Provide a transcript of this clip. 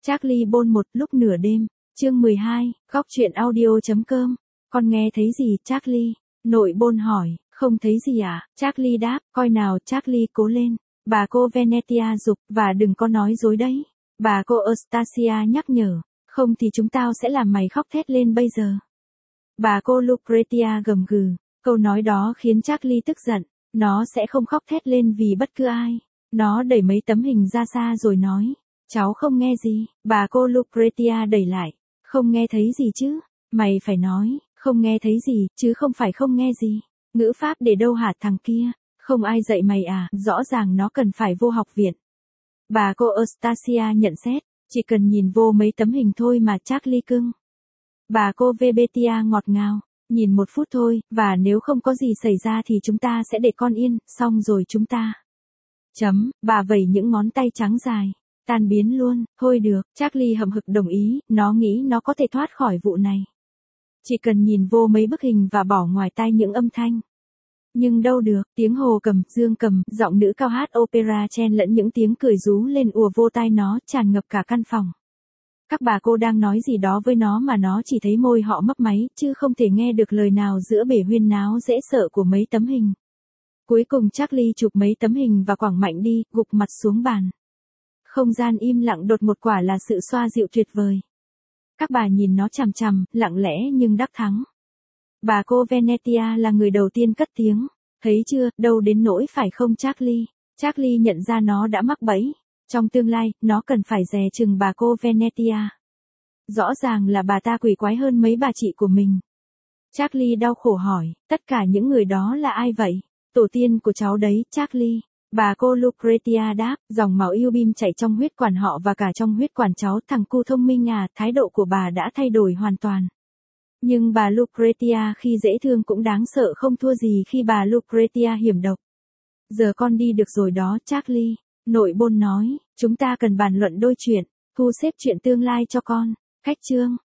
Charlie Bôn một lúc nửa đêm, chương 12, góc truyện audio.com. Con nghe thấy gì Charlie? Nội Bôn hỏi, không thấy gì à? Charlie đáp, coi nào Charlie cố lên. Bà cô Venetia giục, và đừng có nói dối đấy. Bà cô Eustacia nhắc nhở, không thì chúng tao sẽ làm mày khóc thét lên bây giờ. Bà cô Lucretia gầm gừ, câu nói đó khiến Charlie tức giận, nó sẽ không khóc thét lên vì bất cứ ai. Nó đẩy mấy tấm hình ra xa rồi nói, cháu không nghe gì, bà cô Lucretia đẩy lại, không nghe thấy gì chứ, mày phải nói, không nghe thấy gì, chứ không phải không nghe gì. Ngữ pháp để đâu hả thằng kia, không ai dạy mày à, rõ ràng nó cần phải vô học viện. Bà cô Eustacia nhận xét, chỉ cần nhìn vô mấy tấm hình thôi mà Charlie cưng. Bà cô Vebetia ngọt ngào, nhìn một phút thôi, và nếu không có gì xảy ra thì chúng ta sẽ để con yên, xong rồi chúng ta. Bà vẩy những ngón tay trắng dài, tan biến luôn, thôi được, Charlie hậm hực đồng ý, nó nghĩ nó có thể thoát khỏi vụ này. Chỉ cần nhìn vô mấy bức hình và bỏ ngoài tai những âm thanh. Nhưng đâu được, tiếng hồ cầm, dương cầm, giọng nữ cao hát opera chen lẫn những tiếng cười rú lên ùa vô tai nó, tràn ngập cả căn phòng. Các bà cô đang nói gì đó với nó mà nó chỉ thấy môi họ mấp máy, chứ không thể nghe được lời nào giữa bể huyên náo dễ sợ của mấy tấm hình. Cuối cùng Charlie chụp mấy tấm hình và quẳng mạnh đi, gục mặt xuống bàn. Không gian im lặng đột một quả là sự xoa dịu tuyệt vời. Các bà nhìn nó chằm chằm, lặng lẽ nhưng đắc thắng. Bà cô Venetia là người đầu tiên cất tiếng. Thấy chưa, đâu đến nỗi phải không Charlie. Charlie nhận ra nó đã mắc bẫy. Trong tương lai, nó cần phải dè chừng bà cô Venetia. Rõ ràng là bà ta quỷ quái hơn mấy bà chị của mình. Charlie đau khổ hỏi, tất cả những người đó là ai vậy? Tổ tiên của cháu đấy, Charlie. Bà cô Lucretia đáp, dòng máu yêu bim chảy trong huyết quản họ và cả trong huyết quản cháu. Thằng cu thông minh à, thái độ của bà đã thay đổi hoàn toàn. Nhưng bà Lucretia khi dễ thương cũng đáng sợ không thua gì khi bà Lucretia hiểm độc. Giờ con đi được rồi đó Charlie. Nội Bôn nói, chúng ta cần bàn luận đôi chuyện, thu xếp chuyện tương lai cho con. Khách chương.